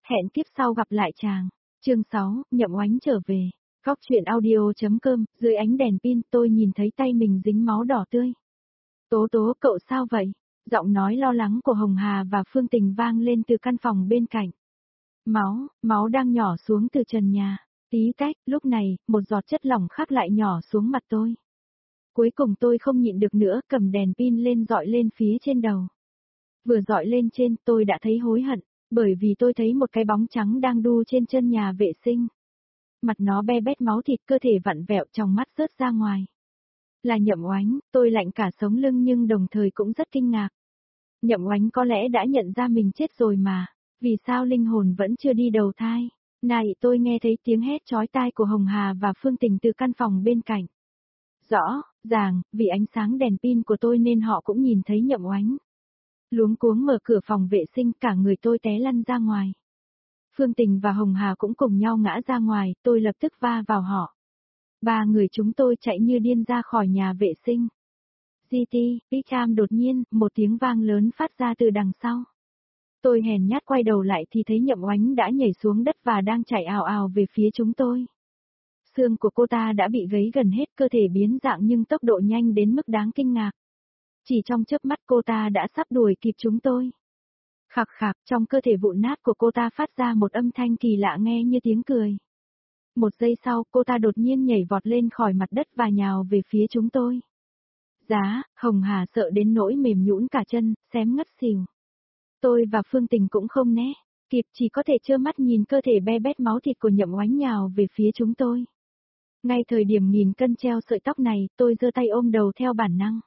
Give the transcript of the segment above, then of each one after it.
Hẹn kiếp sau gặp lại chàng. Chương 6, Nhậm Oánh trở về. Góc truyện audio.com, dưới ánh đèn pin tôi nhìn thấy tay mình dính máu đỏ tươi. Tố tố, cậu sao vậy? Giọng nói lo lắng của Hồng Hà và Phương Tình vang lên từ căn phòng bên cạnh. Máu đang nhỏ xuống từ trần nhà. Tí tách, lúc này, một giọt chất lỏng khác lại nhỏ xuống mặt tôi. Cuối cùng tôi không nhịn được nữa, cầm đèn pin lên dọi lên phía trên đầu. Vừa dọi lên trên, tôi đã thấy hối hận, bởi vì tôi thấy một cái bóng trắng đang đu trên chân nhà vệ sinh. Mặt nó be bét máu thịt, cơ thể vặn vẹo, trong mắt rớt ra ngoài. Là Nhậm Oánh, tôi lạnh cả sống lưng nhưng đồng thời cũng rất kinh ngạc. Nhậm Oánh có lẽ đã nhận ra mình chết rồi mà, vì sao linh hồn vẫn chưa đi đầu thai? Này, tôi nghe thấy tiếng hét chói tai của Hồng Hà và Phương Tình từ căn phòng bên cạnh. Rõ ràng, vì ánh sáng đèn pin của tôi nên họ cũng nhìn thấy Nhậm Oánh. Luống cuống mở cửa phòng vệ sinh, cả người tôi té lăn ra ngoài. Phương Tình và Hồng Hà cũng cùng nhau ngã ra ngoài, tôi lập tức va vào họ. Ba người chúng tôi chạy như điên ra khỏi nhà vệ sinh. GT, Picham đột nhiên, một tiếng vang lớn phát ra từ đằng sau. Tôi hèn nhát quay đầu lại thì thấy Nhậm Oánh đã nhảy xuống đất và đang chạy ào ào về phía chúng tôi. Xương của cô ta đã bị gấy gần hết, cơ thể biến dạng nhưng tốc độ nhanh đến mức đáng kinh ngạc. Chỉ trong chớp mắt cô ta đã sắp đuổi kịp chúng tôi. Khạc khạc, trong cơ thể vụn nát của cô ta phát ra một âm thanh kỳ lạ nghe như tiếng cười. Một giây sau, cô ta đột nhiên nhảy vọt lên khỏi mặt đất và nhào về phía chúng tôi. Hồng Hà sợ đến nỗi mềm nhũn cả chân, xém ngất xỉu. Tôi và Phương Tình cũng không né kịp, chỉ có thể trơ mắt nhìn cơ thể be bét máu thịt của Nhậm Oánh nhào về phía chúng tôi. Ngay thời điểm nghìn cân treo sợi tóc này, tôi giơ tay ôm đầu theo bản năng.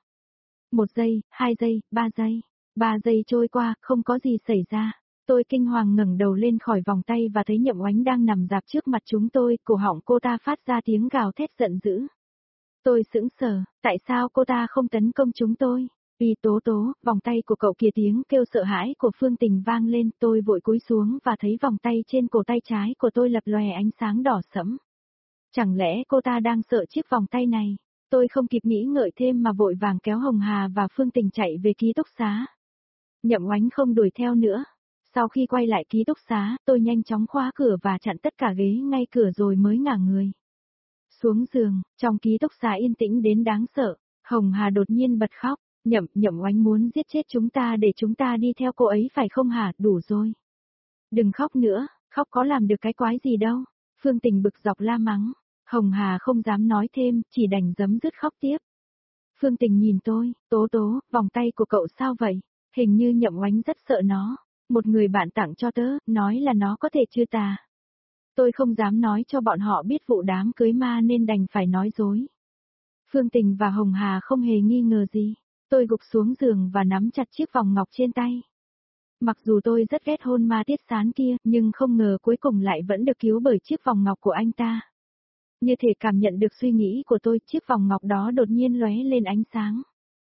1 giây, 2 giây, 3 giây. 3 giây trôi qua, không có gì xảy ra. Tôi kinh hoàng ngẩng đầu lên khỏi vòng tay và thấy Nhậm Oánh đang nằm rạp trước mặt chúng tôi, cổ họng cô ta phát ra tiếng gào thét giận dữ. Tôi sững sờ, tại sao cô ta không tấn công chúng tôi? Vì Tố tố, vòng tay của cậu kia, tiếng kêu sợ hãi của Phương Tình vang lên, tôi vội cúi xuống và thấy vòng tay trên cổ tay trái của tôi lập lòe ánh sáng đỏ sẫm. Chẳng lẽ cô ta đang sợ chiếc vòng tay này? Tôi không kịp nghĩ ngợi thêm mà vội vàng kéo Hồng Hà và Phương Tình chạy về ký túc xá. Nhậm Oánh không đuổi theo nữa. Sau khi quay lại ký túc xá, tôi nhanh chóng khóa cửa và chặn tất cả ghế ngay cửa rồi mới ngả người xuống giường. Trong ký túc xá yên tĩnh đến đáng sợ. Hồng Hà đột nhiên bật khóc. Nhậm Oánh muốn giết chết chúng ta để chúng ta đi theo cô ấy phải không hả? Đủ rồi. Đừng khóc nữa, khóc có làm được cái quái gì đâu. Phương Tình bực dọc la mắng. Hồng Hà không dám nói thêm, chỉ đành giấm dứt khóc tiếp. Phương Tình nhìn tôi, Tố tố, vòng tay của cậu sao vậy? Hình như Nhậm Oánh rất sợ nó. Một người bạn tặng cho tớ, nói là nó có thể chữa tà. Tôi không dám nói cho bọn họ biết vụ đám cưới ma nên đành phải nói dối. Phương Tình và Hồng Hà không hề nghi ngờ gì. Tôi gục xuống giường và nắm chặt chiếc vòng ngọc trên tay. Mặc dù tôi rất ghét hôn ma Tiết Sán kia, nhưng không ngờ cuối cùng lại vẫn được cứu bởi chiếc vòng ngọc của anh ta. Như thể cảm nhận được suy nghĩ của tôi, chiếc vòng ngọc đó đột nhiên lóe lên ánh sáng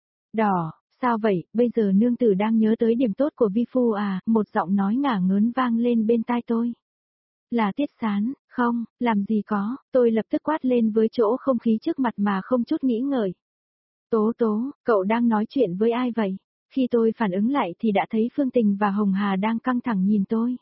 đỏ. Sao vậy, bây giờ nương tử đang nhớ tới điểm tốt của vi phu à? Một giọng nói ngả ngớn vang lên bên tai tôi. Là Tiết Sán, không, làm gì có, tôi lập tức quát lên với chỗ không khí trước mặt mà không chút nghĩ ngợi. Tố tố, cậu đang nói chuyện với ai vậy? Khi tôi phản ứng lại thì đã thấy Phương Tình và Hồng Hà đang căng thẳng nhìn tôi.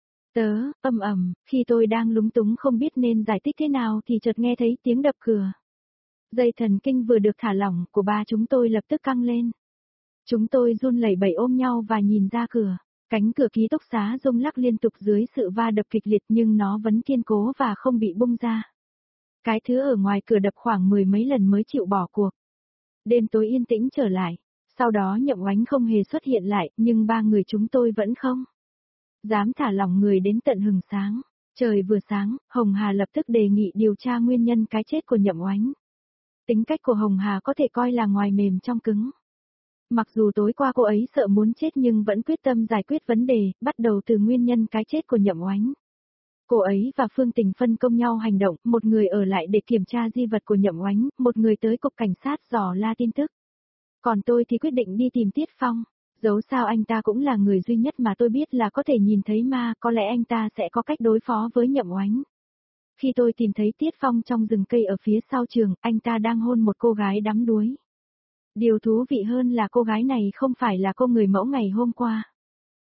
Khi tôi đang lúng túng không biết nên giải thích thế nào thì chợt nghe thấy tiếng đập cửa. Dây thần kinh vừa được thả lỏng của ba chúng tôi lập tức căng lên. Chúng tôi run lẩy bẩy ôm nhau và nhìn ra cửa. Cánh cửa ký túc xá rung lắc liên tục dưới sự va đập kịch liệt nhưng nó vẫn kiên cố và không bị bung ra. Cái thứ ở ngoài cửa đập khoảng 10 mấy lần mới chịu bỏ cuộc. Đêm tối yên tĩnh trở lại. Sau đó Nhậm Oánh không hề xuất hiện lại, nhưng ba người chúng tôi vẫn không dám thả lỏng người đến tận hừng sáng. Trời vừa sáng, Hồng Hà lập tức đề nghị điều tra nguyên nhân cái chết của Nhậm Oánh. Tính cách của Hồng Hà có thể coi là ngoài mềm trong cứng. Mặc dù tối qua cô ấy sợ muốn chết nhưng vẫn quyết tâm giải quyết vấn đề, bắt đầu từ nguyên nhân cái chết của Nhậm Oánh. Cô ấy và Phương Tình phân công nhau hành động, một người ở lại để kiểm tra di vật của Nhậm Oánh, một người tới cục cảnh sát dò la tin tức. Còn tôi thì quyết định đi tìm Tiết Phong. Dẫu sao anh ta cũng là người duy nhất mà tôi biết là có thể nhìn thấy ma, có lẽ anh ta sẽ có cách đối phó với Nhậm Oánh. Khi tôi tìm thấy Tiết Phong trong rừng cây ở phía sau trường, anh ta đang hôn một cô gái đắm đuối. Điều thú vị hơn là cô gái này không phải là cô người mẫu ngày hôm qua.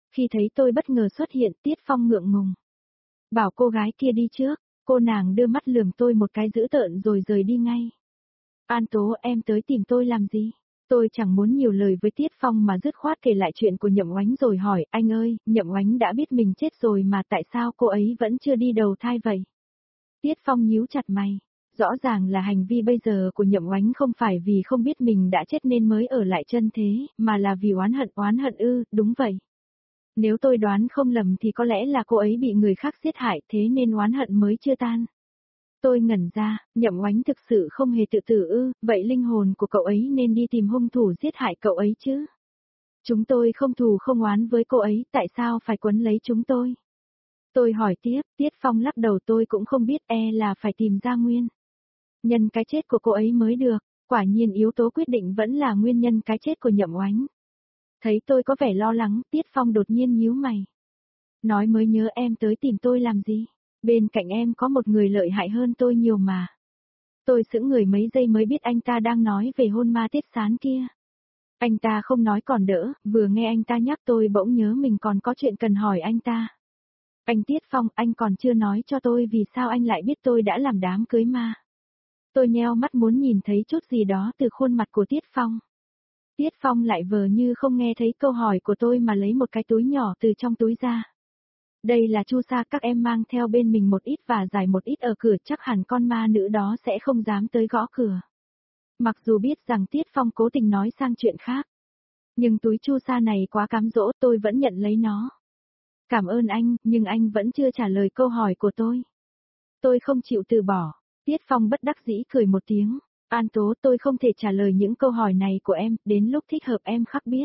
Khi thấy tôi bất ngờ xuất hiện, Tiết Phong ngượng ngùng. Bảo cô gái kia đi trước, cô nàng đưa mắt lườm tôi một cái dữ tợn rồi rời đi ngay. An Tố, em tới tìm tôi làm gì? Tôi chẳng muốn nhiều lời với Tiết Phong mà dứt khoát kể lại chuyện của Nhậm Oánh rồi hỏi, anh ơi, Nhậm Oánh đã biết mình chết rồi mà tại sao cô ấy vẫn chưa đi đầu thai vậy? Tiết Phong nhíu chặt mày. Rõ ràng là hành vi bây giờ của Nhậm Oánh không phải vì không biết mình đã chết nên mới ở lại chân thế, mà là vì oán hận ư, đúng vậy. Nếu tôi đoán không lầm thì có lẽ là cô ấy bị người khác giết hại thế nên oán hận mới chưa tan. Tôi ngẩn ra, Nhậm Oánh thực sự không hề tự tử ư, vậy linh hồn của cậu ấy nên đi tìm hung thủ giết hại cậu ấy chứ. Chúng tôi không thù không oán với cô ấy, tại sao phải quấn lấy chúng tôi? Tôi hỏi tiếp, Tiết Phong lắc đầu tôi cũng không biết là phải tìm ra nguyên nhân cái chết của cô ấy mới được, quả nhiên yếu tố quyết định vẫn là nguyên nhân cái chết của Nhậm Oánh. Thấy tôi có vẻ lo lắng, Tiết Phong đột nhiên nhíu mày. Nói mới nhớ em tới tìm tôi làm gì? Bên cạnh em có một người lợi hại hơn tôi nhiều mà. Tôi sững người mấy giây mới biết anh ta đang nói về hôn ma Tiết Sán kia. Anh ta không nói còn đỡ, vừa nghe anh ta nhắc tôi bỗng nhớ mình còn có chuyện cần hỏi anh ta. Anh Tiết Phong, anh còn chưa nói cho tôi vì sao anh lại biết tôi đã làm đám cưới ma. Tôi nheo mắt muốn nhìn thấy chút gì đó từ khuôn mặt của Tiết Phong. Tiết Phong lại vờ như không nghe thấy câu hỏi của tôi mà lấy một cái túi nhỏ từ trong túi ra. Đây là chu sa các em mang theo bên mình một ít và giải một ít ở cửa, chắc hẳn con ma nữ đó sẽ không dám tới gõ cửa. Mặc dù biết rằng Tiết Phong cố tình nói sang chuyện khác. Nhưng túi chu sa này quá cám dỗ, tôi vẫn nhận lấy nó. Cảm ơn anh, nhưng anh vẫn chưa trả lời câu hỏi của tôi. Tôi không chịu từ bỏ. Tiết Phong bất đắc dĩ cười một tiếng. An Tố, tôi không thể trả lời những câu hỏi này của em, đến lúc thích hợp em khắc biết.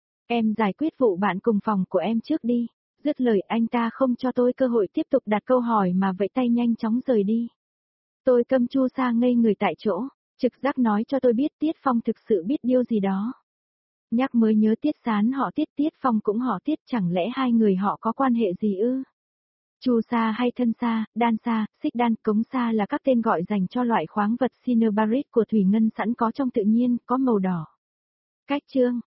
Em giải quyết vụ bạn cùng phòng của em trước đi. Dứt lời anh ta không cho tôi cơ hội tiếp tục đặt câu hỏi mà vẫy tay nhanh chóng rời đi. Tôi câm chu sa ngây người tại chỗ, trực giác nói cho tôi biết Tiết Phong thực sự biết điều gì đó. Nhắc mới nhớ Tiết Sán họ Tiết, Tiết Phong cũng họ Tiết, chẳng lẽ hai người họ có quan hệ gì ư? Chu sa hay thân sa, đan sa, xích đan, cống sa là các tên gọi dành cho loại khoáng vật cinnabarit của thủy ngân sẵn có trong tự nhiên, có màu đỏ. Cách chương